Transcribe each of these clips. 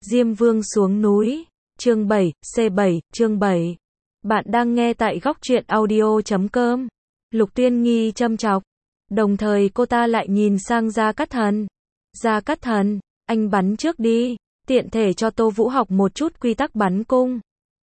Diêm Vương xuống núi, chương 7, C7, chương 7. Bạn đang nghe tại góc truyện audio.com. Lục Tuyên Nghi châm chọc. Đồng thời cô ta lại nhìn sang Gia Cát Thần. Gia Cát Thần, anh bắn trước đi, tiện thể cho Tô Vũ học một chút quy tắc bắn cung.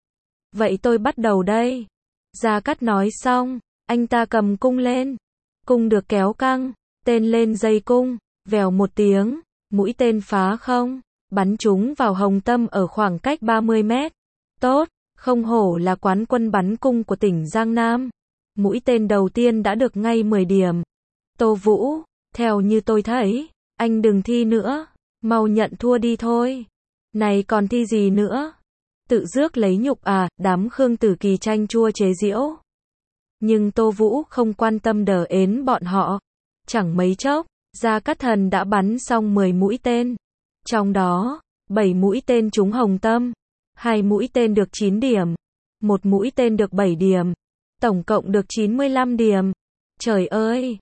Vậy tôi bắt đầu đây. Gia Cát nói xong, anh ta cầm cung lên. Cung được kéo căng, tên lên dây cung, vèo một tiếng, mũi tên phá không, bắn trúng vào hồng tâm ở khoảng cách 30 mét. Tốt, không hổ là quán quân bắn cung của tỉnh Giang Nam. Mũi tên đầu tiên đã được ngay 10 điểm. Tô Vũ, theo như tôi thấy, anh đừng thi nữa, mau nhận thua đi thôi. Này còn thi gì nữa? Tự rước lấy nhục à, đám Khương Tử Kỳ tranh chua chế giễu. Nhưng Tô Vũ không quan tâm đờ ến bọn họ. Chẳng mấy chốc, Gia Cát Thần đã bắn xong 10 mũi tên. Trong đó, 7 mũi tên trúng hồng tâm, 2 mũi tên được 9 điểm, 1 mũi tên được 7 điểm, tổng cộng được 95 điểm. Trời ơi,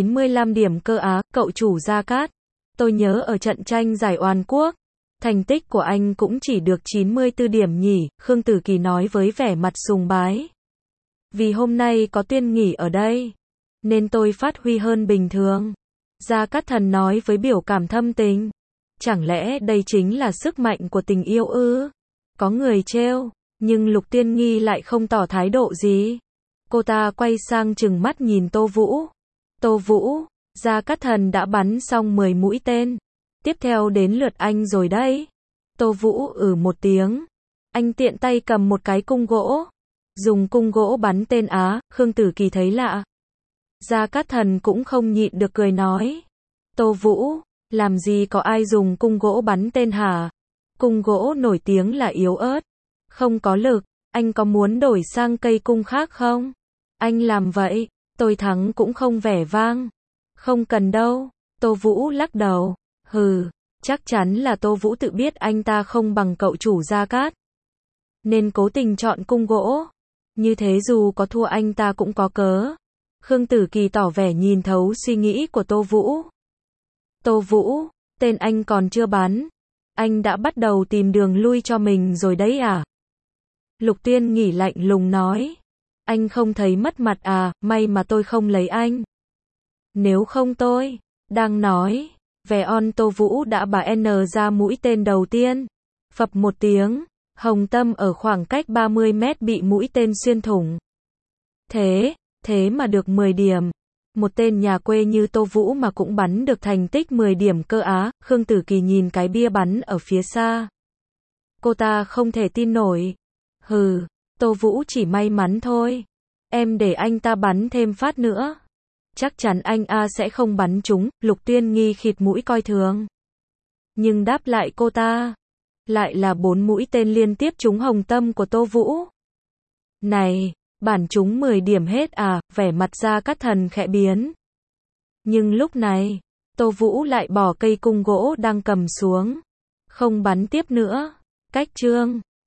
95 điểm cơ á, cậu chủ Gia Cát. Tôi nhớ ở trận tranh giải Oàn Quốc, thành tích của anh cũng chỉ được 94 điểm nhỉ, Khương Tử Kỳ nói với vẻ mặt sùng bái. Vì hôm nay có Tuyên nghỉ ở đây, nên tôi phát huy hơn bình thường. Gia Cát Thần nói với biểu cảm thâm tình. Chẳng lẽ đây chính là sức mạnh của tình yêu ư? Có người trêu, nhưng Lục Tuyên Nghi lại không tỏ thái độ gì. Cô ta quay sang trừng mắt nhìn Tô Vũ. Tô Vũ, Gia Cát Thần đã bắn xong 10 mũi tên. Tiếp theo đến lượt anh rồi đấy. Tô Vũ một tiếng. Anh tiện tay cầm một cái cung gỗ. Dùng cung gỗ bắn tên á, Khương Tử Kỳ thấy lạ. Gia Cát Thần cũng không nhịn được cười nói. Tô Vũ, làm gì có ai dùng cung gỗ bắn tên hả? Cung gỗ nổi tiếng là yếu ớt, không có lực, anh có muốn đổi sang cây cung khác không? Anh làm vậy, tôi thắng cũng không vẻ vang. Không cần đâu, Tô Vũ lắc đầu. Hừ, chắc chắn là Tô Vũ tự biết anh ta không bằng cậu chủ Gia Cát, nên cố tình chọn cung gỗ. Như thế dù có thua anh ta cũng có cớ. Khương Tử Kỳ tỏ vẻ nhìn thấu suy nghĩ của Tô Vũ. Tô Vũ, tên anh còn chưa bắn. Anh đã bắt đầu tìm đường lui cho mình rồi đấy à? Lục Tuyên Nghỉ lạnh lùng nói. Anh không thấy mất mặt à, may mà tôi không lấy anh. Nếu không tôi, đang nói, vẻ on Tô Vũ đã bà N ra mũi tên đầu tiên. Phập một tiếng, hồng tâm ở khoảng cách 30 mét bị mũi tên xuyên thủng. Thế mà được 10 điểm. Một tên nhà quê như Tô Vũ mà cũng bắn được thành tích 10 điểm cơ á, Khương Tử Kỳ nhìn cái bia bắn ở phía xa. Cô ta không thể tin nổi. Hừ, Tô Vũ chỉ may mắn thôi. Em để anh ta bắn thêm phát nữa. Chắc chắn anh sẽ không bắn trúng, Lục Tuyên Nghi khịt mũi coi thường. Nhưng đáp lại cô ta, lại là 4 mũi tên liên tiếp trúng hồng tâm của Tô Vũ. Này, bản trúng 10 điểm hết à, vẻ mặt Gia Cát Thần khẽ biến. Nhưng lúc này, Tô Vũ lại bỏ cây cung gỗ đang cầm xuống. Không bắn tiếp nữa. Cách chương